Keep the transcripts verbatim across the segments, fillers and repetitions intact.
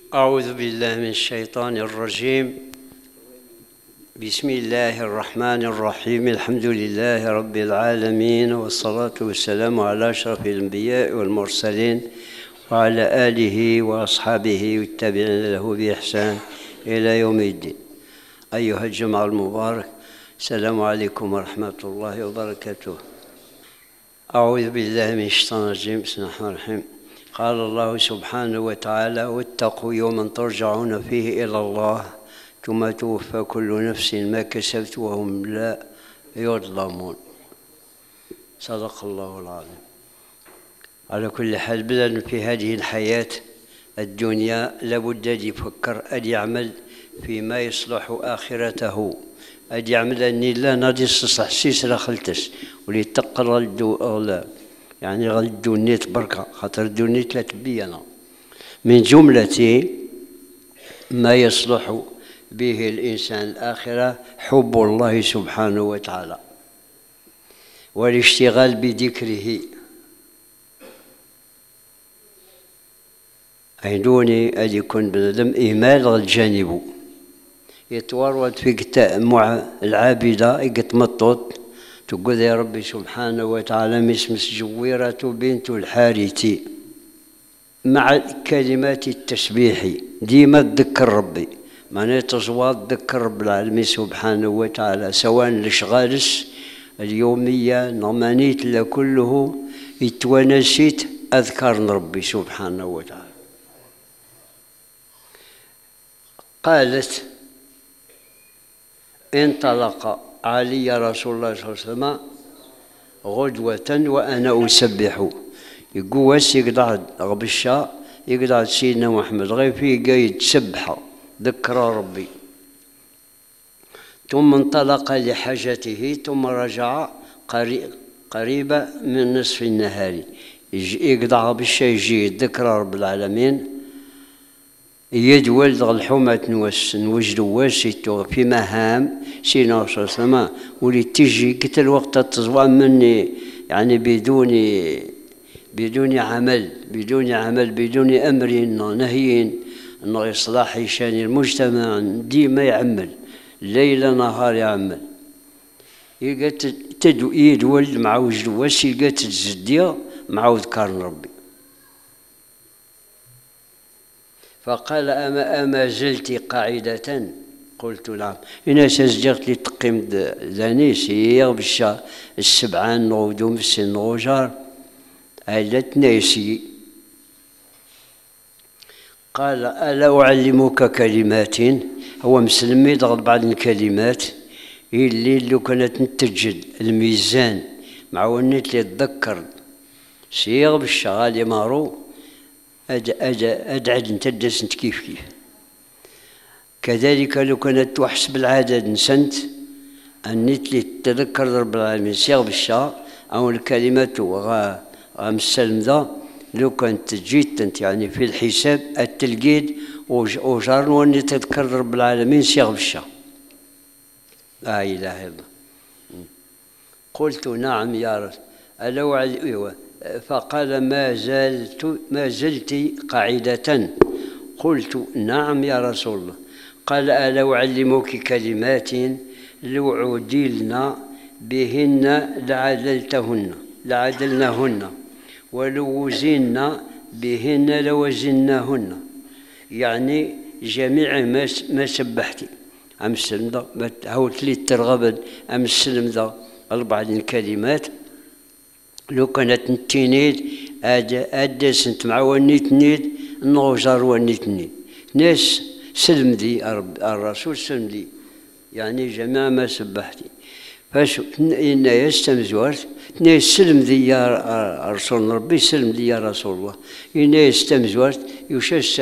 أعوذ بالله من الشيطان الرجيم. بسم الله الرحمن الرحيم. الحمد لله رب العالمين، والصلاة والسلام على أشرف الأنبياء والمرسلين وعلى آله وأصحابه والتابعين له بإحسان إلى يوم الدين. أيها الجمع المبارك، السلام عليكم ورحمة الله وبركاته. أعوذ بالله من الشيطان الرجيم. بسم الله الرحمن الرحيم. قال الله سبحانه وتعالى: واتقوا يوما ترجعون فيه إلى الله ثم توفى كل نفس ما كسبت وهم لا يظلمون. صدق الله العظيم. على كل حال، بدأ في هذه الحياة الدنيا لابد أن يفكر، أن يعمل فيما يصلح آخرته، أن يعمل أني لا نادي ستصح سيسرا خلتس ولي تقرا الدو يعني غل الدونيت بركة، خاطر الدونيت لا تبينا. من جملة ما يصلح به الإنسان الآخرة حب الله سبحانه وتعالى والاشتغال بذكره. عينوني أن يكون بنادم إهمال الجانب يتورط في كتاب مع العابدة يتمطط تقول يا ربي سبحانه وتعالى مسمس جويرة بنت الحارث مع كلمات التسبيح ديما تذكر ربي، معناها تصوات تذكر رب العالمين سبحانه وتعالى، سواء الاشغالس اليومية نمانيت لكله يتونسيت أذكار ربي سبحانه وتعالى. قالت: انطلق علي رسول الله صلى الله عليه وسلم غدوة وأنا أسبح. يقوس يقعد غبشا يقعد سيدنا محمد غير فيه قايد سبحة ذكر ربي، ثم انطلق لحاجته ثم رجع قريبة من نصف النهار. يقعد غبشا يجي ذكر رب العالمين يدول الحومة نوس نوجد واسيتو في مهام سيدنا صلى الله عليه وسلم ولي تجي كت الوقت التزوان مني، يعني بدون بدون عمل بدون عمل بدون أمر نهي أنه إصلاح شان المجتمع ديما يعمل ليل نهار يعمل. يلقى تدو يدول مع وجد واس يلقى تتزديا مع ذكر ربي. فقال: أما أما زلت قاعدة؟ قلت: نعم. إنا سجلت لي تقيم ذانيس هي بالشا السبعان نغدوم في السن غجار أيلت ناسي. قال: ألا أعلمك كلمات؟ هو مسلمي ضغط بعض الكلمات اللي لو كانت نتجد الميزان مع ونيت لي تذكر سيغ بالشغال مارو أد أد أدعد نتدس نت كيف كيف. كذلك لو كانت تحسب العدد نسنت أنيت لي تذكر رب العالمين سيغ بالشا أو الكلمات وغا مسلم ذا لو كانت جيت انت يعني في الحساب التلقيد وجار واني تذكر رب العالمين سيغ بالشا. لا إله إلا الله. قلت: نعم يا رسول الله. فقال: ما زلت ما زلت قاعدة؟ قلت: نعم يا رسول الله. قال: ألا أعلمك كلمات لو عدلنا بهن لعدلتهن لعدلناهن ولو وزنا بهن لوزناهن. يعني جميع ما ما سبحتي أم السلم ذا ما هاوت لي ترغب أم السلم ذا أربع الكلمات لو كانت نتينيد أدس انت مع ونيت نيد نوجر ونيت نيد ناس سلم ذي الرسول سلم ذي يعني جميع ما سبحتي. فاش إن يستمزورت ناس سلم ذي يا رسول ربي سلم ذي يا رسول الله. إن يستمزورت يشاس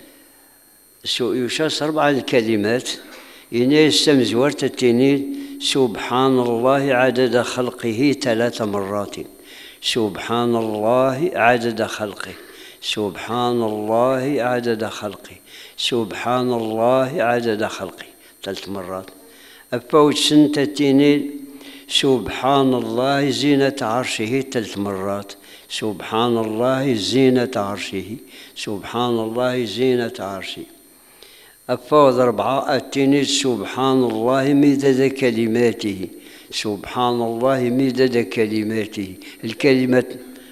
يشاس أربع الكلمات. إن يستمزورت التنيد سبحان الله عدد خلقه ثلاث مرات. سبحان الله عدد خلقه. سبحان الله عدد خلقه. سبحان الله عدد خلقه ثلاث مرات. أفوت سنتتين سبحان الله زينة عرشه ثلاث مرات. سبحان الله زينة عرشه، سبحان الله زينة عرشه. الفوض أربعة التنين سبحان الله مدد كلماته، سبحان الله مدد كلماته. الكلمة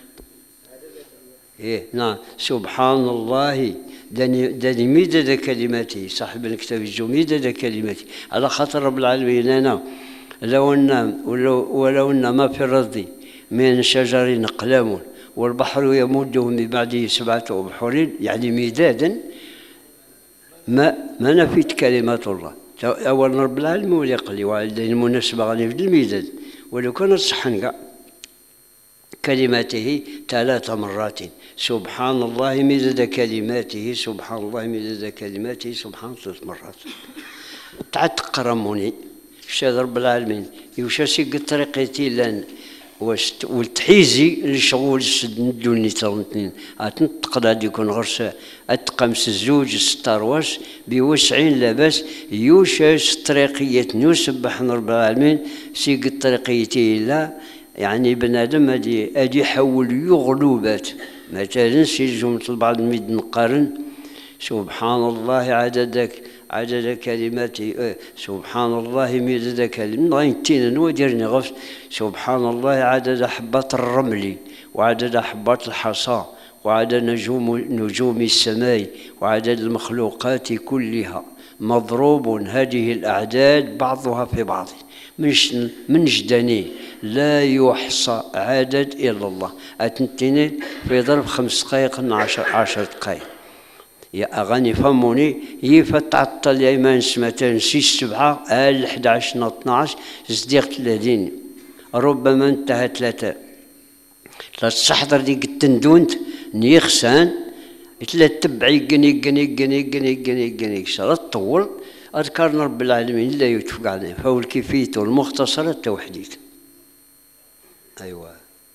إيه نعم سبحان الله داني داني مدد كلماته، صاحب الكتاب الجو مدد كلماته، على خاطر رب العالمين أنا لو أن ولو, ولو أن ما في الأرض من شجر أقلام والبحر يمده من بعده سبعة أبحر، يعني مدادا ما ما نفيت كلمات الله. أول رب العالمين ولي قال لي وعلى المناسبة غادي في الميدان، ولو كانت صحن كاع كلماته ثلاث مرات، سبحان الله مدد كلماته، سبحان الله مدد كلماته، سبحان ثلاث مرات. تعال تقرموني شاد رب العالمين يوشاسي طريقتي لان والتحيزي لشغل السد ندوني ترنتنين اتنطق غادي يكون غرس اتقمس الزوج ستارواش بوسعين لاباس يوشاس طريقية نسبح رب العالمين سيق طريقيتي لا يعني بنادم هادي هادي يحول يغلوبات مثلا سي جملة البعض ميد نقارن سبحان الله عددك عدد كلماته، سبحان الله مدد كلماته غاينتين وديرني غفت سبحان الله عدد حبات الرمل وعدد حبات الحصى وعدد نجوم نجوم السماء وعدد المخلوقات كلها مضروب هذه الأعداد بعضها في بعض مش من جدني لا يحصى عدد إلا الله. أتنتيني في ضرب خمس دقائق عشر عشر دقائق يا أغاني فهموني يفتعطل يا إيمان سمتين سيس سبعة آل أحد عشر اثناش صديق ثلاثين ربما انتهى ثلاثة لا تستحضر ديك التندونت نيخسان تلا تبع يقن يقن يقن يقن يقن يقن يقن طول أذكرنا رب العالمين لا يتفق عليه فهو الكيفية والمختصرة التوحيد. أيوة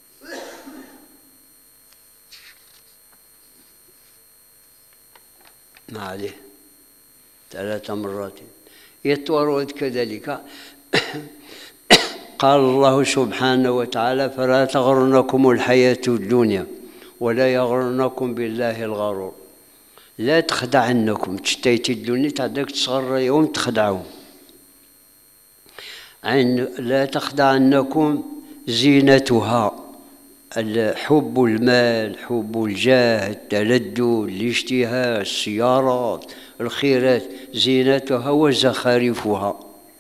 ما عليه ثلاث مرات يتورد كذلك. قال الله سبحانه وتعالى فلا تغرنكم الحياة الدنيا ولا يغرنكم بالله الغرور. لا تخدعنكم تشتيت الدنيا تعدك تصغر يوم تخدعهم عن لا تخدعنكم زينتها حب المال حب الجاه التلذذ الاشتهاء السيارات الخيرات زينتها وزخارفها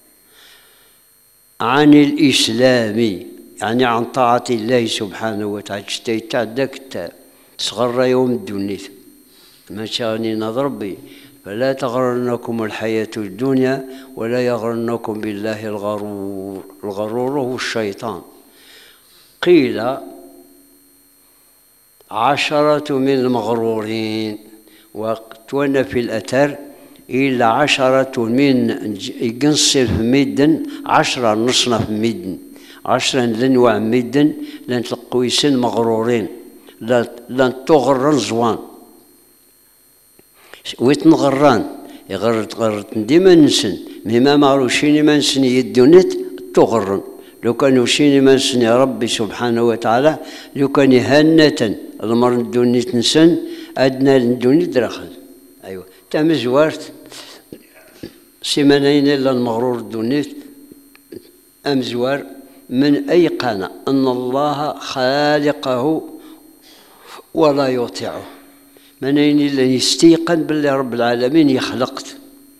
عن الإسلام يعني عن طاعة الله سبحانه وتعالى تشتيت تعدك تصغر يوم الدنيا ما شاني نضربي فلا تغرنكم الحياة الدنيا ولا يغرنكم بالله الغرور. الغرور هو الشيطان. قيل عشرة من المغرورين وتوانا في الأثر إلا عشرة من ينصف ميدن عشرة نصنف ميدن عشرة لنوع ميدن لن تلقويسن مغرورين لن تغرن زوان ويتنغران يغرت غرت ديما نسن مما معروشيني ما نسن يدونت تغرن لو كانوا شيني ما نسن يا ربي سبحانه وتعالى لو كان هنة المر دونيت نسن أدنى دونيت دراخل. أيوة تم زوارت سيمانين إلا المغرور دونيت أم زوار من أيقن أن الله خالقه ولا يطيعه منين اللي يستيقن بالله رب العالمين يخلقت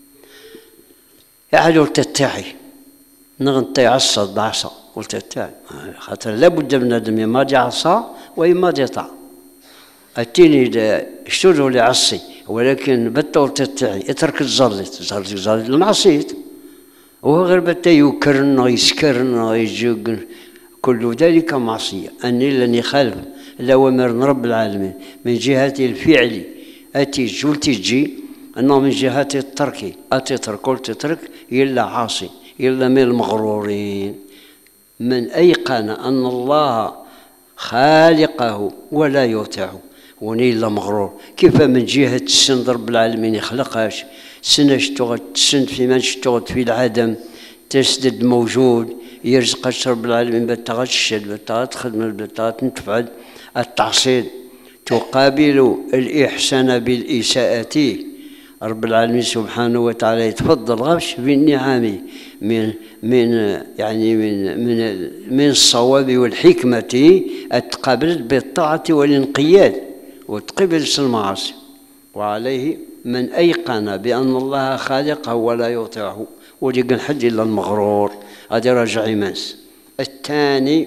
يعني قلت تتعي نغنطي عصا بعصا قلت تتعي خاطر لابد من ادم ما دي عصا وإما دي طع اتيني اشتروا لي عصي ولكن بتا قلت تتعي اترك الزلط زلط زلط المعصيت وهو غير بتا يكرن ويسكرن ويجوقن كل ذلك معصية أني لن يخالف الأوامر رب العالمين من جهة الفعل أتي جول تجي أنه من جهة الترك أتترك قلت تترك إلا عاصي إلا من المغرورين من أيقن أن الله خالقه ولا يطيعه وني إلا مغرور. كيف من جهة السن رب العالمين يخلقهاش سنة اشتغل تسن في من اشتغل في العدم تسدد موجود يرزق رب العالمين بتغتشد بتغتخدم بتغتنتفعل التعصيب تقابل الإحسان بالإساءة. رب العالمين سبحانه وتعالى يتفضل غش بالنعم من من يعني من من من الصواب والحكمة تقابلت بالطاعة والانقياد وتقبل المعاصي. وعليه من أيقن بأن الله خالقه ولا يطيعه ولقى حد إلا المغرور هذا راجع إيمانس. الثاني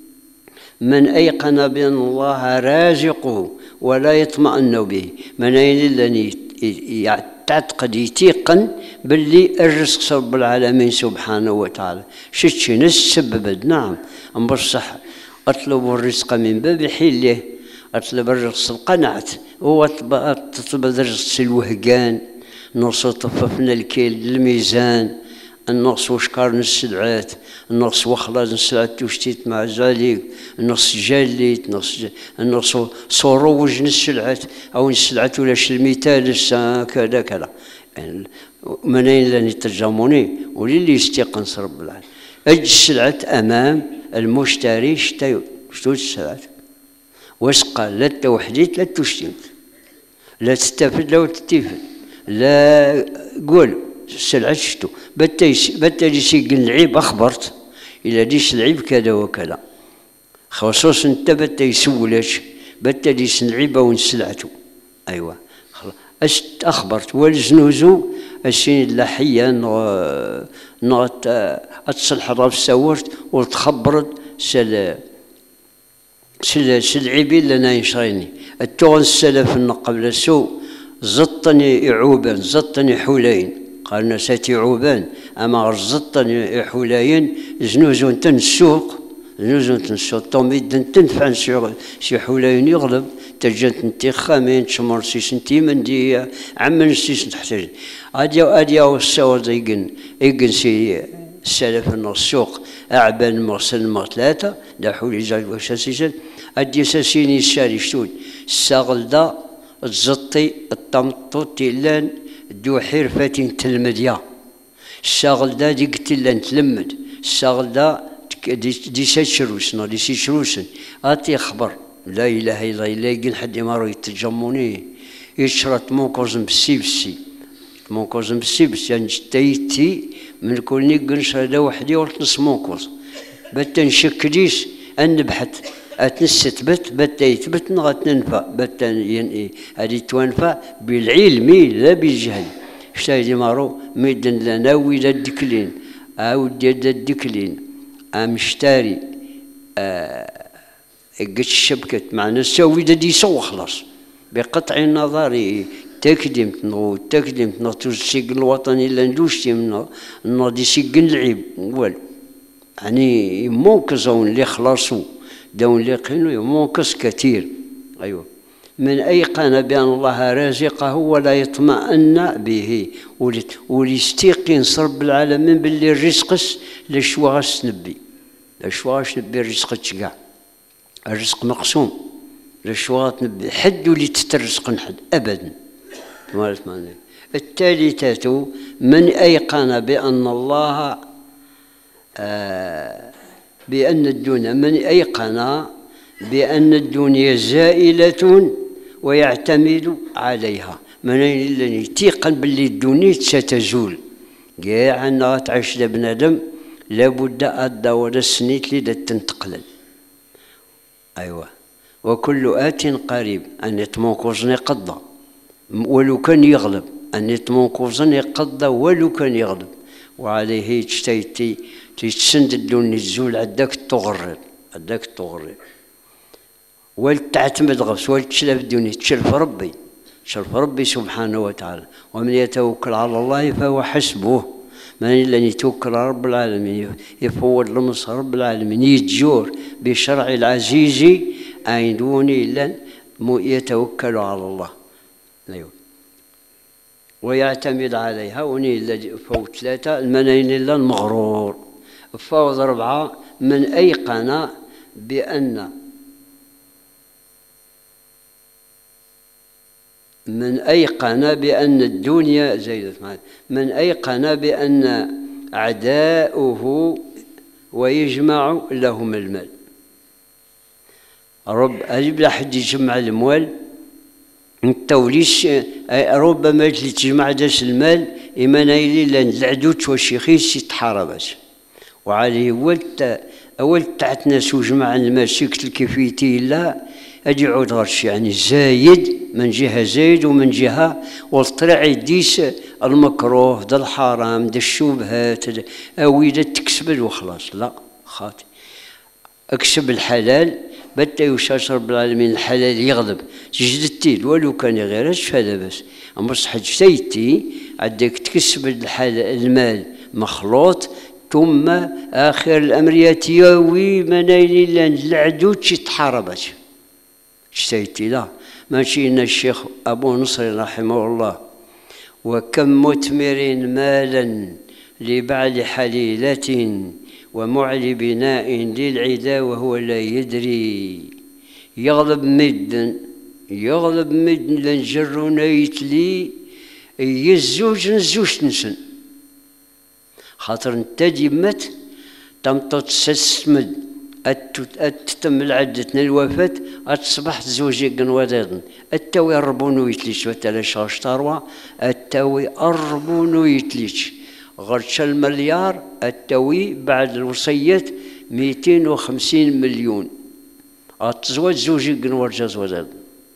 من أيقن بأن الله رازقه ولا يطمئن به، من أين الذي يعتقد يتيقن باللي الرزق رب العالمين سبحانه وتعالى شتشي نسبب. نعم بصح أطلب الرزق من باب حله، أطلب الرزق القنعت، هو تطلب الرزق الوهقان، نص طففنا الكيل الميزان، النقص وشكار السلعات، النقص وخلاص السلعات توشتيت مع ذلك، النقص جاليت، النقص النقص صروج السلعات أو السلعات ولا المثال كذا كذا. يعني من أين لن يترجموني وللي يستيقن رب العالمين. أجي السلعات أمام المشتري شتى شتو السلعات واسقى لا توحديت لا تشتيت لا تستفد لا تستفد لا قول السلعة شتو بالتالي سيقن العيب أخبرت إلا ديش العيب كذا وكذا خصوصا انت بالتالي يسولش بالتالي سنعيبه ونسلعته. أيوة أشت أخبرت والزنوزو السين اللحية نغت أتصلح راف سورت وتخبرت سل سل سلعيبي لنا ينشريني التوغن السلف قبل السوء زطني عوبا زطني حولين قالنا ساتي عوبان أما زطني حولين زنوزو تن السوق زنوزو تن السوق طوميد تنفع شي حولين يغلب تجنت انتي خامين تشمر سيس انتي مندي عمن سيس تحتاج اديا اديا والسوا زيقن يقن سي السلف السوق اعبان مرسل مر ثلاثه دا حولي زاج واش سيسن ادي ساسيني الساري شتود الساغل دا الزطي الطمطو تيلان دو حرفاتين تلمديا الشاغل دا دي قتلان تلمد الشاغل دا دي ساتشروسنا دي سيشروسن اتي خبر لا اله الا الله يقول حد مارو يتجموني يشرط موكوزم بسيبسي موكوزم بسيبسي يعني تيتي من كل نقنش هذا وحدي ورتنس موكوز بتا نشكليش نبحث اتنستبت بتا يثبت نغت ننفع بتا يعني هذه توانفع بالعلم لا بالجهل. شتاي مارو ميدن لنا ولا الدكلين او ديال الدكلين امشتاري آه قلت الشبكة معنا سوي دي سو خلاص بقطع النظر تكدمت نو تكدمت نو السجن الوطني اللي ندوشتي منه نو دي سجن العيب والو يعني موكزون اللي خلاصو دون اللي قينو يموكز كثير. ايوه من ايقن بان الله رازقه ولا يطمئن به وليستيقن رب العالمين باللي الرزقس لشوا غسنبي لشوا غسنبي الرزق تشقع الرزق مقسوم لشواط نبي حد ولي تترزق نحد ابدا. الثالثة من ايقن بان الله آه بان الدنيا من ايقن بان الدنيا زائلة ويعتمد عليها. من الذي يتيقن باللي الدنيا ستزول كاع انها تعيش لبنادم لابد ادى ولا السنيت اللي تنتقلل. أيوة وكل آت قريب أن يتموكوزني قضى ولو كان يغلب أن يتموكوزني قضى ولو كان يغلب. وعليه تشتيتي تسند الدنيا الزول عداك تغرب عداك تغرب ولتعتمد غفص ولتشلف الدنيا تشلف ربي تشلف ربي سبحانه وتعالى. ومن يتوكل على الله فهو حسبه. من الذي يتوكل على رب العالمين يفوض لمصر رب العالمين يتجور بشرع العزيز أين دوني لن يتوكل على الله. أيوه ويعتمد عليها. وني الذي فوت ثلاثة المنين إلا المغرور. فوض أربعة من أيقن بأن من أيقن بأن الدنيا زيدت من أيقن بأن أعداؤه ويجمع لهم المال. رب أجيب لحد يجمع الموال انت وليش ربما اللي تجمع داس المال إما نايلي لان العدوت والشيخيس يتحاربش وعليه ولت أول تحت ناس وجمع المال سكت الكيفيتي لا أدي عود غرش يعني زايد من جهة زايد ومن جهة والطريع يديس المكروه دا الحرام دا الشبهات أوي دا تكسب وخلاص لا خاطي اكسب الحلال بتا يوشاش رب العالمين الحلال يغضب تجدتي ولو كان غيرش فهذا بس أما صح جتيتي عندك تكسب الحلال المال مخلوط ثم آخر الأمر يتياوي منايل لان العدو تحاربت جتيتي لا ماشي إن الشيخ أبو نصر رحمه الله وكم مثمر مالا لبعد حليلة ومعلي بناء للعدا وهو لا يدري يغلب مد يغلب مد لنجر نيتلي يزوج نزوج تنسن خاطر انت ديمت تمطط سسمد أتتم العدتنا الوفاة أتصبح زوجي قنوادن التوي أربونو يتليش وتلاش غشتاروا التوي أربونو يتليش غرش المليار التوي بعد الوصية مئتين وخمسين مليون أتزوج زوجي قنوار جازوادن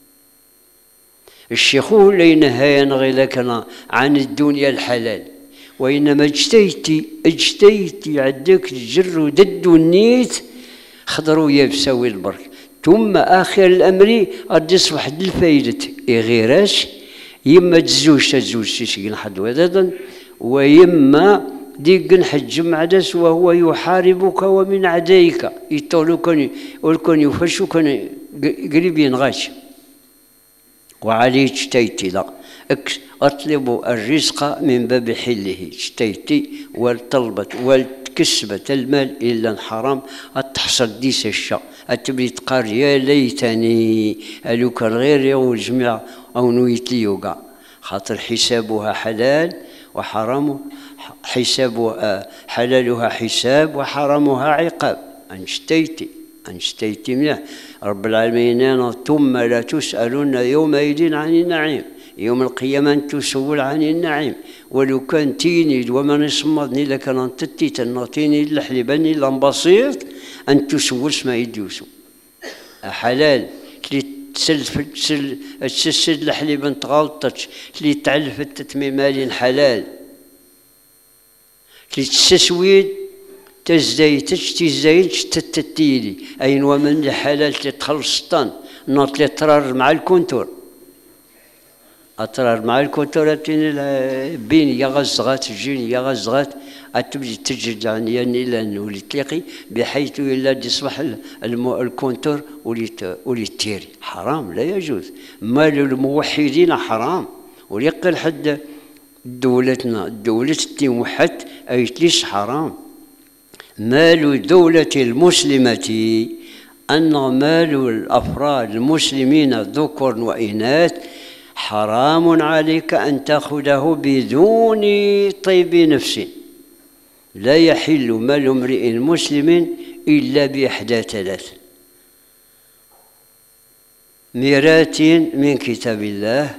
الشيخو لين هاين غيلكنا عن الدنيا الحلال وإنما اجتيتي اجتيتي عندك الجر ودد والنيت خضروا يبساوي البرك ثم آخر الأمر غادي يصبح الفايدة غيراش يما تزوج تزوج تسكن حد ودادا ويما ديك نحج معدس وهو يحاربك ومن عديك يطولو كان والكون يفشو كان قريب ينغاش وعليه اجتيتي لا أطلب الرزق من باب حله اجتيتي والطلبت والكسبت المال إلا الحرام أتحصل ديس الشا أتبري تقار يا ليتني ألو كان غير يوم الجميع أو نويت ليوقع خاطر حسابها حلال وحرامه حسابها حلالها حساب وحرامها عقاب أنشتيتي أنشتيتي مليح رب العالمين ثم لا تسألون يومئذ عن النعيم يوم القيامة تسول عن النعيم ولو كان تيني ومن يصمدني لكان انتتي تنطيني لحلبني لنبسيط أن تسول اسمها يديوسو حلال اللي تسل تسل تسل لحلب تغلطتش اللي تعلفت تتميمال حلال اللي تسسويد تزدايتش تزدايتش تتتيلي أين ومن الحلال تتخلصتان نوط لي ترار مع الكونتور أترار مع الكونتور بين يا غزغات جين يا غزغات أتبدي تجد عن يعني إلى ولي تلاقي بحيث إلا يصبح الكونتور ولي ولي تيري حرام لا يجوز مال الموحدين حرام وليقل حد دولتنا الدولة الموحد أيتليش حرام مال دولة المسلمة أن مال الأفراد المسلمين ذكر وإناث حرام عليك أن تأخذه بدون طيب نفس لا يحل مال امرئ مسلم إلا بإحدى ثلاث ميراث من كتاب الله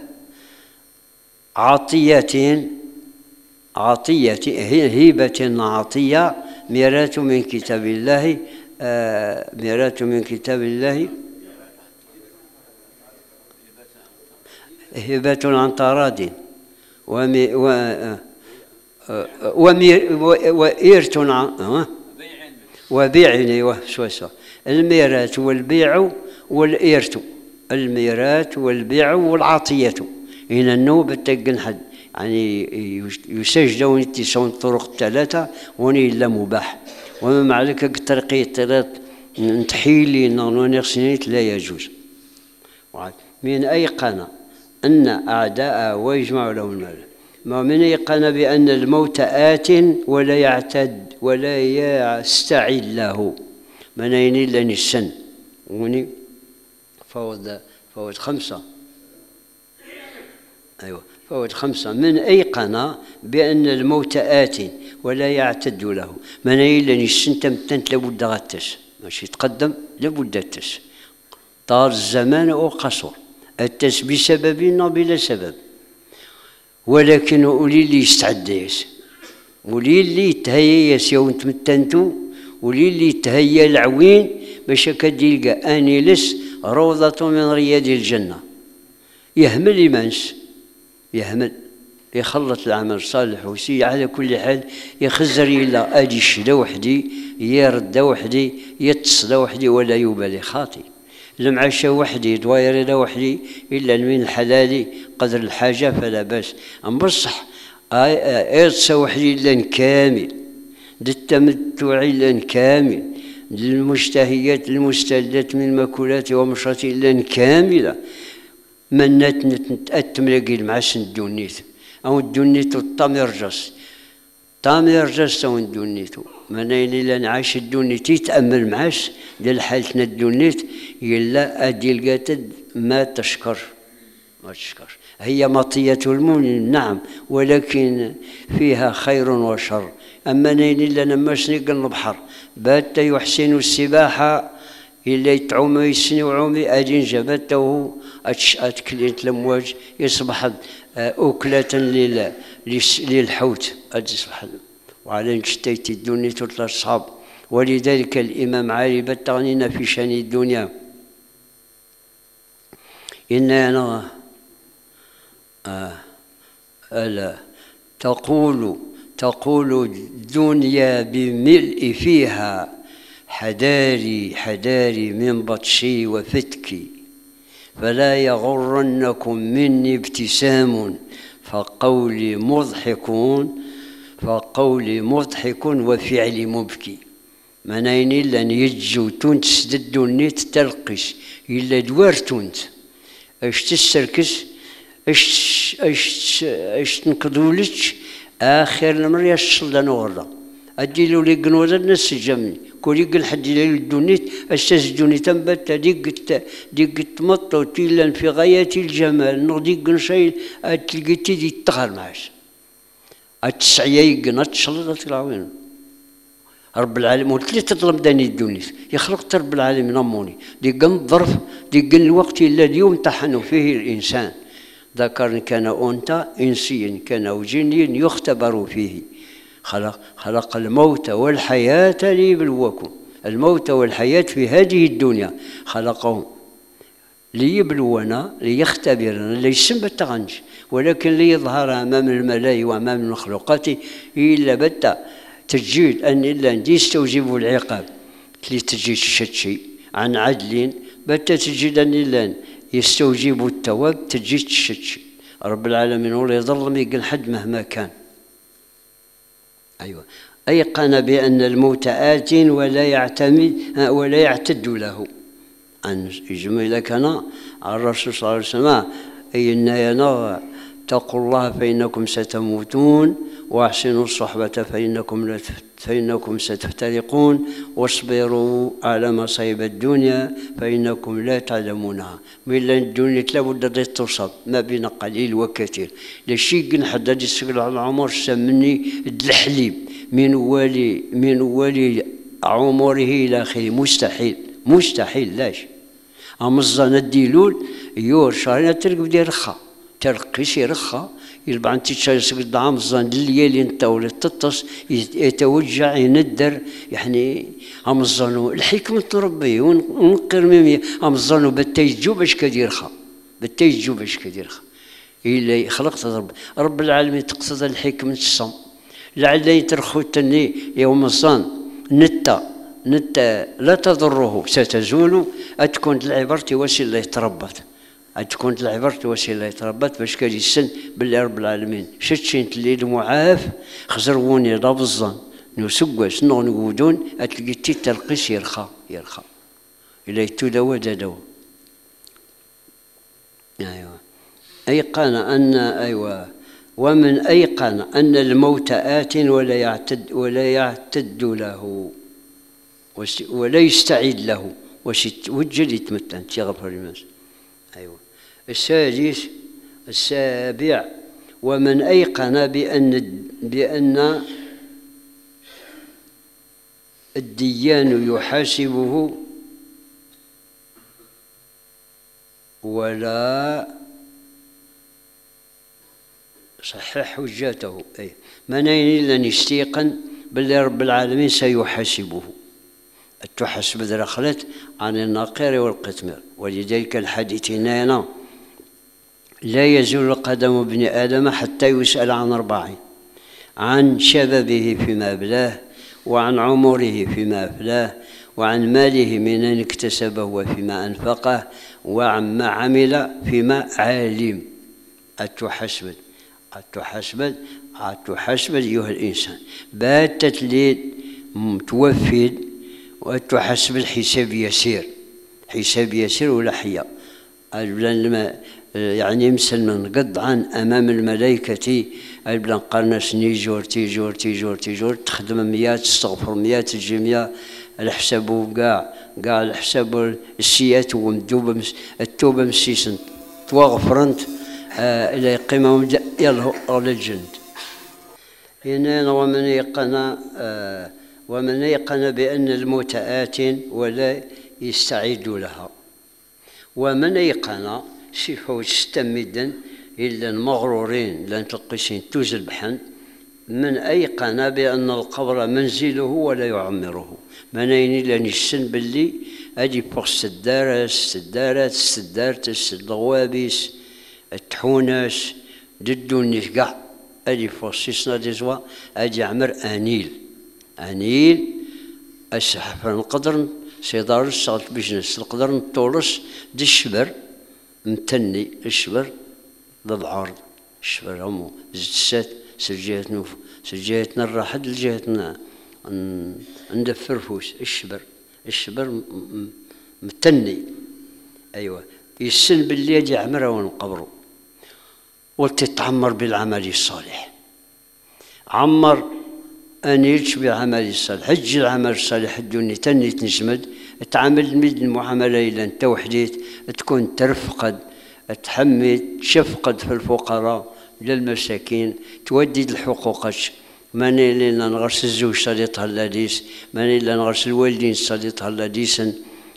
عطية عطية هبة عطية ميراث من كتاب الله آه ميراث من كتاب الله هبة عن تراض ومي و وإرث عن وبيع وسوسة الميراث والبيع والإرث الميراث والبيع والعطية هنا النوبة تقن حد يعني يسجد ونتيسون طرق ثلاثة وني إلا مباح وما معلك الطريقية ثلاث نتحيلي نغنونيغ لا يجوز من أيقن أن أعداء ويجمع لهم المال ما من أيقن بأن الموت آت ولا يعتد ولا يستعد له من أين إلا السن وني فوض فوض خمسة أيوة فوض خمسة من أيقن بأن الموت آت ولا يعتد له من أين إلا السن تمتنت لابد غتش ماشي يتقدم لابد غتش طال الزمان وقصر، التس بسبب أو بلا سبب، ولكن ولي اللي يستعد ياس، ولي اللي يتهيا ياس يوم تمتنتو، ولي اللي يتهيا العوين باش كديلقى اني لس روضة من رياض الجنة. يهمل إيمانس، يهمل يخلط العمل الصالح وسي على كل حال يخزر إلا أدي الشدا وحدي، يرد وحدي، يتصل وحدي، ولا يبالي خاطي المعاشة وحدي، دواير إلى وحدي، إلا من الحلال قدر الحاجة فلا بأس. أم بصح إرتسى وحدي إلا كامل، للتمتع إلا كامل، للمشتهيات المستلذات من المأكولات ومشرات إلا كاملة، من نتأتملقي المعاش الدونيت أو الدونيت الطامرجس طامرجس أو الدونيت منين إلا نعاش الدونيت يتأمل معاش ديال حالتنا الدونيت يلا أدي القاتد ما تشكر ما تشكر. هي مطية المؤمن نعم، ولكن فيها خير وشر. أما نين إلا نماش نقل البحر بات يحسن السباحة إلا يتعوم يسني وعومي أدين جبته أتكليت الأمواج يصبح أكلة للحوت أتصبح. وعلى نشتيت الدنيا تطلع الصحاب. ولذلك الإمام علي بتغنينا في شأن الدنيا إن أنا آه ألا تقول تقول الدنيا بملء فيها حذاري حذاري من بطشي وفتكي، فلا يغرنكم مني ابتسام فقولي مضحكون فقولي مضحك وفعلي مبكي. منين إلا يجو تونت سددو النيت تلقش إلا دوار تونت اش تسركس اش اش اش تنقذولش آخر المرة يشل نورا أديلو لي قنوزا الناس جمني كل يقل حد يلي الدونيت أستاذ الدونيت تنبت ديك ديك تمطو تيلان في غاية الجمال نو ديك نشيل أتلقيتي دي تغار معاش أتسعيا يقن أتشلط العوين رب العالمين وتلي تطلب داني الدونيت يخلق رب العالمين أموني ديك الظرف ديك الوقت الذي يمتحن فيه الإنسان ذكر كان أنثى إنسيا كان أو جنيا يختبر فيه. خلق خلق الموت والحياة ليبلوكم، الموت والحياة في هذه الدنيا خلقهم ليبلونا ليختبرنا ليس بالتغنج، ولكن ليظهر أمام الملائكة وأمام المخلوقات إلا بتا تجيد أن إلا يستوجب العقاب اللي تجيد شتشي عن عدل بتا تجيد أن إلا يستوجب التواب تجيد شتشي. رب العالمين ولا يظلم يقل حد مهما كان. أيوة أيقن بأن الموت آت ولا يعتمد ولا يعتد له. أن يجمع لك أنا على الرسول صلى الله عليه وسلم أي أن اتقوا الله فإنكم ستموتون وأحسنوا الصحبة فإنكم لا فإنكم ستفترقون واصبروا على مصائب الدنيا فإنكم لا تعلمونها. من الدنيا لابد أن تصب ما بين قليل وكثير. لشي نحدد يسقل على العمر سمني الحليب من ولي من ولي عمره إلى آخره مستحيل مستحيل لاش. أما الظن الديلول يور شهرين ترقب ديال رخا ترقي شي رخا يربع انت تشارك الدعام الظن الليالي انت ولا تطس يتوجع يندر يعني هم الظن الحكمة ربي ونقر ميمية هم الظن بتيجو باش كدير خا بتيجو باش كدير خا إلا خلقت رب رب العالمين تقصد الحكمة الصم لعل يترخو التني يوم الظن نتا نتا لا تضره ستزول أتكون العبرة وسيلة يتربط تكون العبرة وسيلة يتربط باش كان يسن بالله رب العالمين شتشين الليل معاف خزروني راب الظن نسقوس نو نقودون أتلقي تلقيس يرخى يرخى إلا يتودوا دادوا. أيوة أيقن أن أيوة ومن أيقن أن الموت آت ولا يعتد ولا يعتد له ولا يستعيد له وجد يتمتن تيغفر للناس. أيوة السادس السابع ومن أيقن بأن بأن الديان يحاسبه ولا صحح حجته. أي من أين لن يستيقن باللي رب العالمين سيحاسبه. التحسب دخلت عن الناقير والقتمير، ولذلك الحديث هنا لا يزول قدم ابن آدم حتى يسأل عن أربعين: عن شبابه فيما أبلاه، وعن عمره فيما أفلاه، وعن ماله من أين اكتسبه وفيما أنفقه، وعما عمل فيما علم. أتحسب أتحسب أتحسب أيها الإنسان باتت لي متوفد، وأتحسب الحساب يسير، حساب يسير ولا حيا يعني مسلم نقض عن أمام الملائكة البلان قرناس نيجور تيجور تيجور تيجور تخدم ميات تستغفر ميات تجي مية الحساب كاع كاع الحساب السيات ومدوبة التوبة مسيسن توغفرنت آه إلى قيمة يلا على الجند. هنا ومن يقن آه ومن يقن بأن الموت آت ولا يستعد لها، ومن يقن شيفو استمدا إلا المغرورين لن تلقسين توزل بحن، من أيقن بأن القبر منزله ولا يعمره. من أين لن يسن باللي أجي فوق السدارات السدارات السدارات الغوابيس التحوناس ددو النفقع أجي فوق السيسنا ديزوا أجي عمر أنيل أنيل السحف نقدر سيدار السغط بجنس نقدر نطورس دي الشبر متني الشبر ضد عرض الشبر همو زدسات سجيتنا سجيتنا الراحد لجيتنا ندفر فوس الشبر الشبر متني. أيوة يسن باللي يجي عمره ونقبره، وتتعمر بالعمل الصالح. عمر أن يلش بالعمل الصالح، حج العمل الصالح الدنيا تني تنجمد تعامل مد المعاملة إلا أنت وحديت تكون ترفقد تحمد تشفقد في الفقراء للمساكين تودد الحقوقك. ماني إلا نغرس الزوج صديقها اللاديس، ماني إلا نغرس الوالدين صديقها اللاديسن،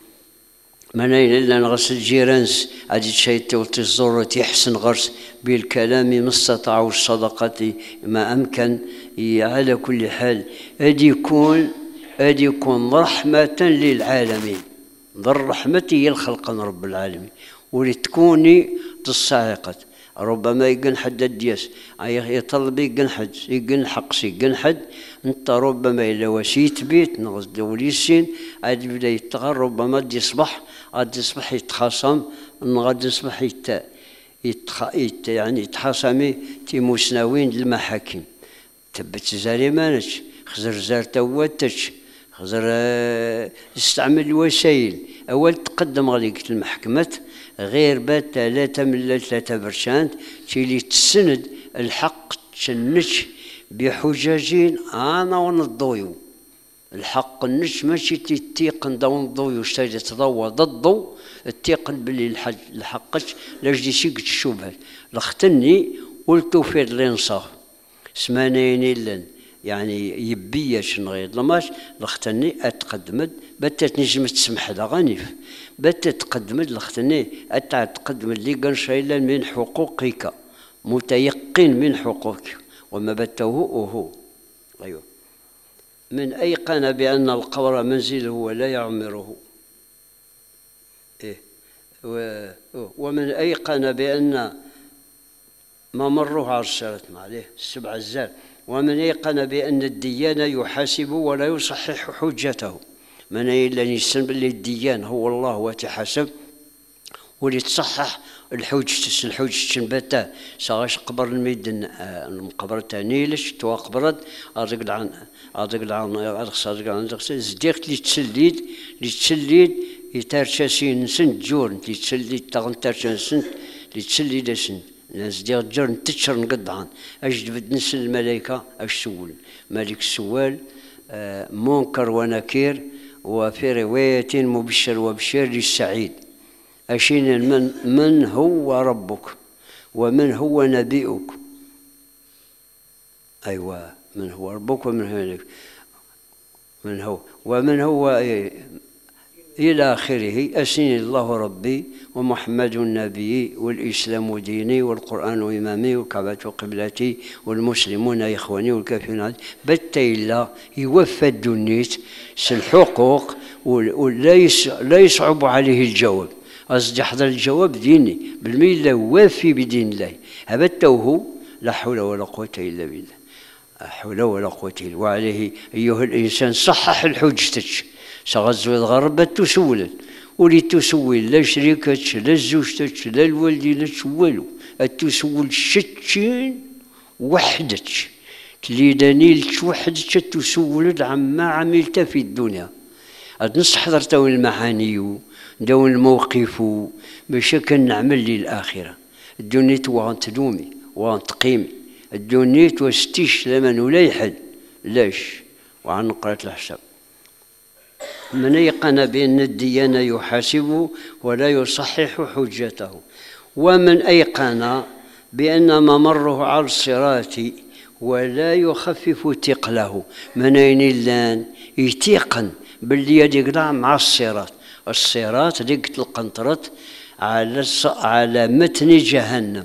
ماني إلا نغرس الجيرانس عادي شي تولتي الزورة يحسن غرس بالكلام ما استطاعوا الصدقة ما أمكن. على كل حال هذه يكون هذه يكون رحمة للعالمين، ذا الرحمة هي الخلق رب العالمين، ولتكوني تصاعقت ربما يقن حد الدياس يطلب يقن حد يقن حقسي يقن حد انت ربما الا وسيت بيت نغزد وليسين عاد بدا يتغر ربما غادي يصبح غادي يصبح يتخاصم غادي يصبح يت يتخ... يت... يعني يتخاصمي تيموسناوين المحاكم تبت زاري مانش خزر زار تواتش خزر يستعمل الوسائل اول تقدم غاديك المحكمة غير بات ثلاثة من ثلاثة برشانت تيلي تسند الحق تشنش بحجاجين انا ونضويو الحق النش ماشي تيقن داون الضوء شتاجي تضوى ضده التيقن باللي الحج الحقش لاجدي شيك الشبهه لختني قلتو في الانصاف سمانين لن يعني يبيش نغيض لماش لختني اتقدمت بتت نجم تسمح لها غنيف بتت تقدمت لختني اتع تقدم لي قال شيئا من حقوقك متيقن من حقوقك وما بته هو. ايوه من أيقن بأن القبر منزله ولا يعمره. إيه ومن أيقن بأن ممره على الصراط عليه السبع الزال. ومن أيقن بأن الديان يحاسب ولا يصحح حجته. من إلا يسن باللي الديان هو الله وتحاسب ولتصحح الحوج الحوج تنبتا ساغاش قبر الميدن المقبر تاني ليش توا قبرت ارجل عن ارجل عن ارخص ارجل عن ارخص زديقت لي تسليد لي تسليد يترشاسين سن جور لي تسليد تاغن ترشان سن لي تسليد سن ناس ديال جور تتشر نقد عن اجد بدنس الملائكه اش سول ملك السوال آه منكر ونكير وفي روايه مبشر وبشير للسعيد أشين من من هو ربك ومن هو نبيك. أيوة من هو ربك ومن هو من هو ومن هو إلى آخره. أسني الله ربي ومحمد نبيي والإسلام ديني والقرآن إمامي والكعبة قبلتي والمسلمون إخواني والكافرون بت إلا يوفى الدنيت الحقوق ولا لا يصعب عليه الجواب. قصدي حضر الجواب ديني بالمية وافي بدين الله هبته لا حول ولا قوة إلا بالله. لا حول ولا قوة إلا. وعليه أيها الإنسان صحح الحجتك سغزو الغربة تسولت ولي تسول لا شريكتش لا زوجتك لا الوالدين والو تسول شتين وحدك تلي دانيلك وحدك تسول عما عملت في الدنيا. نصح حضرت المعاني دون الموقف باش كنعمل للآخرة. الدنيا وغان تدومي وغان تقيمي الدنيا توستيش لمن ولا يحد لاش. وعن نقرأ الحساب من أيقن بأن الديانة يحاسب ولا يصحح حجته ومن أيقن بأن ممره على الصراط ولا يخفف ثقله. من أين اللان يتيقن باللي يقطع مع الصراط. الصراط ديك القنطرة على على متن جهنم.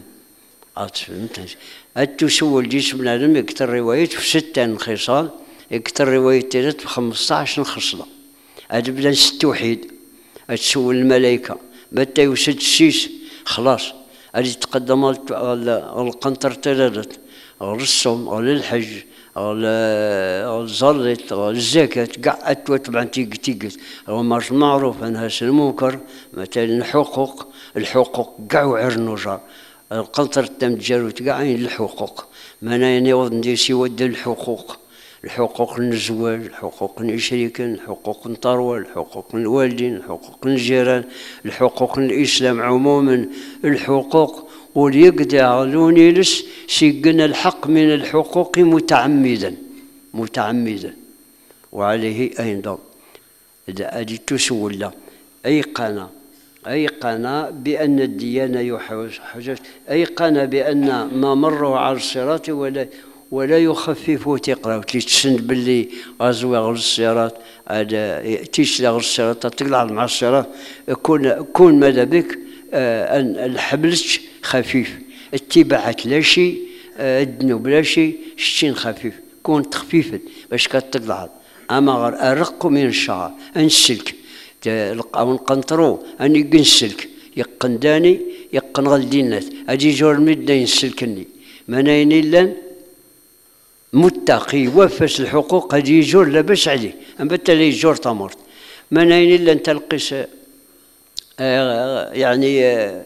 التسول جسم العالم يكتر روايات في ستة خصال يكتر روايات ثلاث في خمسطاش خصلة. هاد بلا ستوحيد تسول الملائكة بتا يوسد السيس خلاص هادي تقدم القنطر ثلاثة غير الصوم غير الحج غير الزرط غير الزكاة كاع أتوتبع تيق تيقت وماش معروف أنها المنكر مثلا الحقوق الحقوق كاع وعر نجار القنطر تم تجاروت كاع عين الحقوق ما يعني ندير سوى الحقوق. الحقوق الزواج الحقوق الشريكين الحقوق الثروة الحقوق الوالدين الحقوق الجيران الحقوق الإسلام عموما الحقوق وليقدع لونيلس سيقنا الحق من الحقوق متعمدا متعمدا. وعليه أيضا إذا أدي تسول أيقن أيقن بأن الديانة يحوز أيقن بأن ما مره على الصراط ولا ولا يخفف ثقله. تيتسند باللي غزوة غير الصراط هذا تيسلا غير الصراط تطلع مع الصراط كون كون ماذا بك آه الحبلش خفيف اتبعت لا شيء آه الذنوب لا شيء شتين خفيف كون تخفيفا باش كتطلع. اما غير ارق من الشعر انسلك او نقنطرو اني نسلك يقن داني يقن غلدينات اجي جور مدة ينسلكني منايني لان متقي وفس الحقوق هذه يجور لاباس عليه أم بالتالي يجور تمرت مناين إلا أنت القيس يعني آه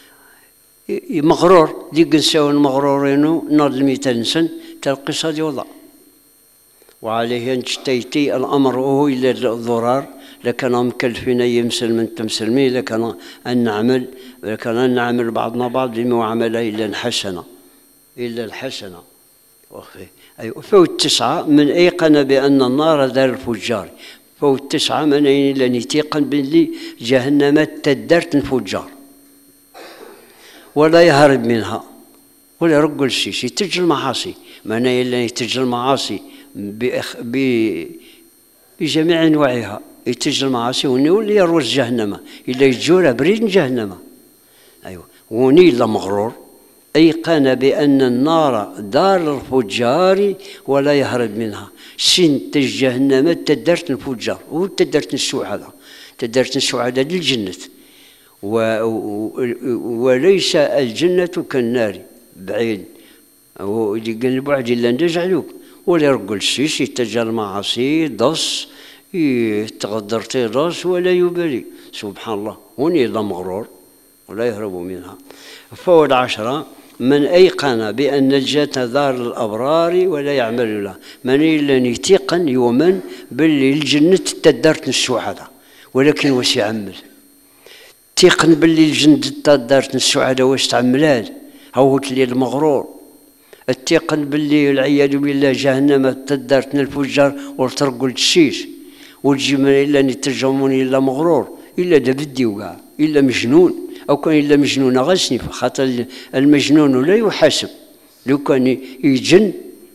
مغرور ديك نساون مغرورينو ناض الميتين سن تلقيس هذه وضع. وعليه نشتيتي الأمر هو إلا الضرار لكن مكلفين يمسل من تمسلمي لكن أن نعمل لكن أن نعمل بعضنا بعض لمعاملة إلا الحسنة إلا الحسنة. أيوة فوت تسعة من أيقن بأن النار دار الفجار. فوت تسعة من أين لن يتيقن باللي جهنم تدرت الفجار ولا يهرب منها ولا يرق الشيش يتج المعاصي. من أين لن يتج المعاصي بأخ ب بجميع أنواعها يتج المعاصي ونولي يروج جهنم إلا يجور بريد جهنم. أيوة وني إلا مغرور أيقن بأن النار دار الفجار ولا يهرب منها. سنت جهنم تدرت الفجار وتدرت السعادة تدرت السعادة للجنة و... وليس الجنة كالنار بعيد واللي قال البعد إلا نجعلوك ولا يرقل السيس يتجه المعاصي ضص يتغدر تيراس ولا يبالي. سبحان الله هوني لا مغرور ولا يهرب منها. فوق العشرة من أيقن بأن الجنة دار الأبرار ولا يعمل لها. من إلا يتيقن يؤمن باللي الجنة تدارت السعادة ولكن واش يعمل. تيقن باللي الجنة تدارت السعادة واش تعمل هذا هو تلي المغرور. التيقن باللي العياذ بالله جهنم تدارت الفجار وترقل الشيش وتجي من إلا يترجمون إلا مغرور إلا دا بدي وكاع إلا مجنون أو كان إلا مجنون غسني خاطر المجنون لا يحاسب. لو كان يجن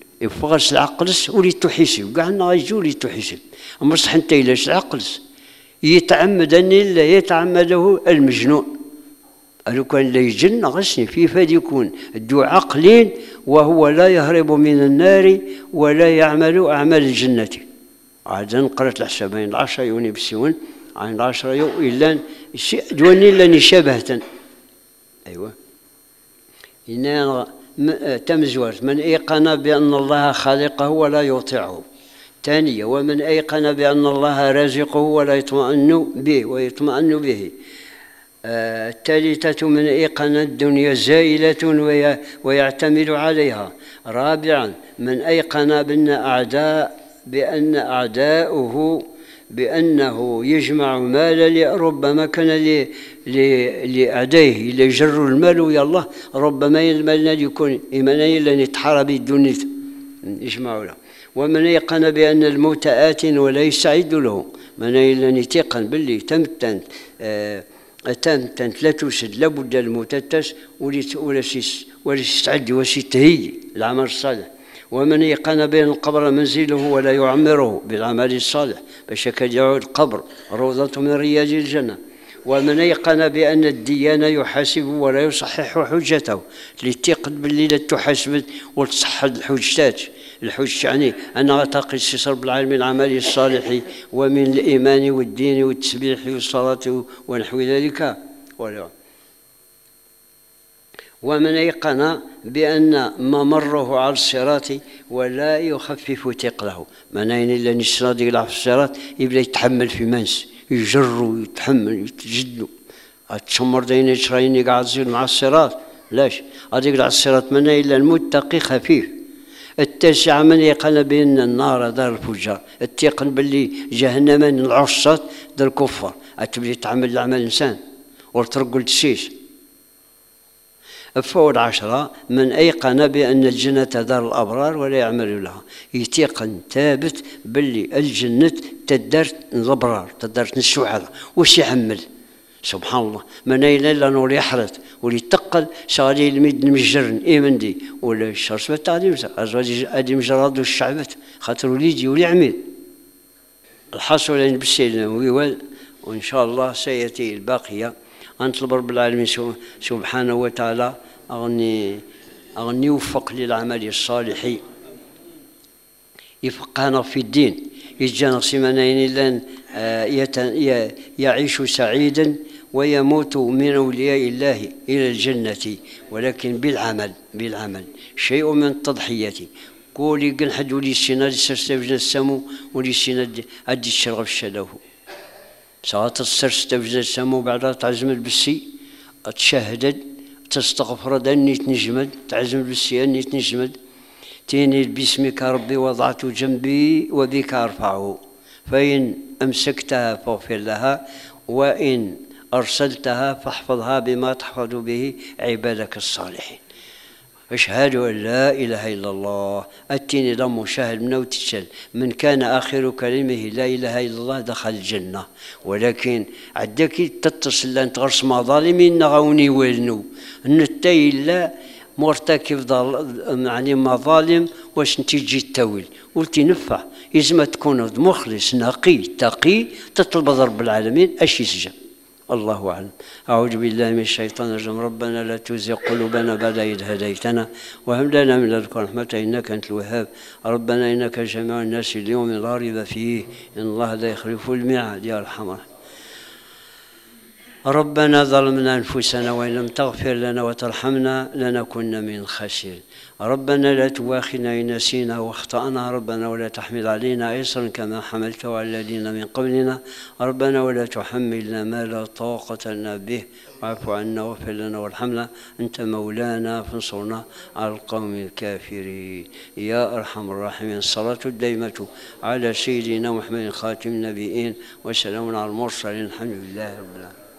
يفغس العقلس ولي تحسب كاع غيجي ولي تحسب. أما صح أنت إلا العقلس يتعمد أن لا يتعمده المجنون. لو كان لا يجن غسني في فاد يكون ذو عقل وهو لا يهرب من النار ولا يعمل أعمال الجنة. عاد قرأت الحسابين العشرة يوني بسيون عن العشرة يو إلا دوني لاني شبهة. أيوة إن تمزورت من أيقن بأن الله خالقه ولا يطيعه. ثانية ومن أيقن بأن الله رازقه ولا يطمئن به ويطمئن به. الثالثة من أيقن الدنيا زائلة ويعتمد عليها. رابعا من أيقن بأن أعداء بأن أعداؤه بأنه يجمع مالا ربما كان لأعدائه اللي يجروا المال ويا الله ربما المال يكون إيمانيا لأن يتحارب الدنيا يجمعوا له. ومن يقن بأن الموت آت ولا يستعد له. من لأن يتيقن باللي تمتن آه تمتن لا توسد لابد الموت تاس ولا يستعد ويستهيئ العمل الصالح. ومن يقن بأن القبر منزله ولا يعمره بالعمل الصالح باش كيدعو القبر روضة من رياض الجنة. ومن يقن بأن الديانة يحاسب ولا يصحح حجته لتيقن باللي لا تحاسب وتصحح الحجات. الحج يعني أنها تقيس رب العالمين العمل الصالح ومن الإيمان والدين والتسبيح والصلاة ونحو ذلك. ومن أيقن بأن ممره على الصراط ولا يخفف ثقله. معناه إلا الصراط يقلع في الصراط يبدا يتحمل في منس يجر ويتحمل يتجد تشمر دين شرايين يقعد يصير مع الصراط لاش غادي يقلع الصراط. معناه إلا المتقي خفيف. التاسعة من يقن بأن النار دار الفجار. التيقن باللي جهنم العصات دار الكفار تبدا تعمل العمل الإنسان وترقل تسيس. فوق العشرة من أيقن بأن الجنة دار الأبرار ولا يعمل لها. يتيقن ثابت باللي الجنة تدار الأبرار تدار السعادة وش يحمل سبحان الله. من أين إلا نور يحرث وليتقل شغالي الميد المجرن إيمن دي ولا الشرس بالتعليم أزواج أدي مجرد الشعبت خاطر وليدي ولي عميد. الحصول لين بالسيد ويوال وإن شاء الله سيأتي الباقية. أنطلب رب العالمين سبحانه وتعالى أغني أغني يوفق للعمل الصالح يفقهنا في الدين يجانا سيمانين لأن يعيش سعيدا ويموت من أولياء الله إلى الجنة ولكن بالعمل بالعمل شيء من التضحية. قولي قل حد ولي السناد سرستفجنا السمو ولي السناد أدي الشرغف الشلوه ساعات السرس تفجد السمو بعدها تعزم البسي تشهدد تستغفر دني تنجمد تعزم البسي أني تنجمد تيني باسمك ربي وضعت جنبي وبك أرفعه فإن أمسكتها فاغفر لها وإن أرسلتها فاحفظها بما تحفظ به عبادك الصالحين. أشهد أن لا إله إلا الله أتيني لم شاهد من وتشل من كان آخر كلمه لا إله إلا الله دخل الجنة. ولكن عدك تتصل أن تغرس مع ظالمين نغوني ويلنو نتاي لا مرتكب يعني مظالم واش انت تجي تاويل قلتي نفع يزم تكون مخلص نقي تقي تطلب رب العالمين اش يسجن. الله أعلم. أعوذ بالله من الشيطان الرجيم. ربنا لا تزغ قلوبنا بعد إذ هديتنا وهب لنا من لدنك رحمة إنك أنت الوهاب. ربنا إنك جميع الناس اليوم لا ريب فيه إن الله لا يخلف الميعاد يا أرحم الراحمين. ربنا ظلمنا أنفسنا وإن لم تغفر لنا وترحمنا لنكن من الخاسرين. ربنا لا تواخذنا إن نسينا واخطأنا. ربنا ولا تحمل علينا إصرا كما حملته على الذين من قبلنا. ربنا ولا تحملنا ما لا طاقة لنا به واعف عنا واغفر لنا وارحمنا أنت مولانا فانصرنا على القوم الكافرين يا أرحم الراحمين. الصلاة الدائمة على سيدنا محمد خاتم النبيين وسلام على المرسلين الحمد لله رب العالمين.